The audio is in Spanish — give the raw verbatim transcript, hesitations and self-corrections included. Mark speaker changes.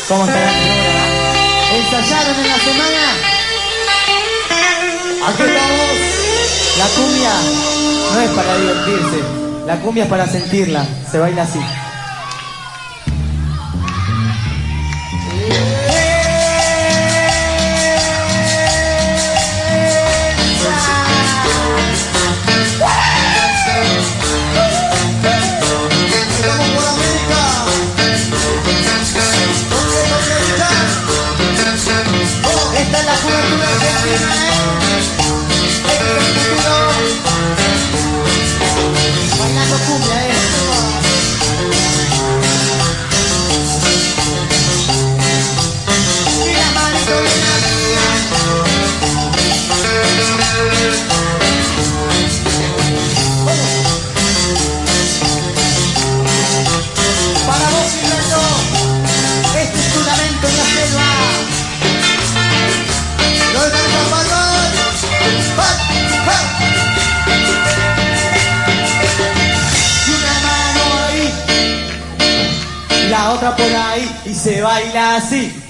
Speaker 1: ¿Cómo está la señora? ¿Ensayaron en la semana? Aquí estamos. La cumbia no es para divertirse, la cumbia es para sentirla, se baila así. La otra por ahí y se baila así.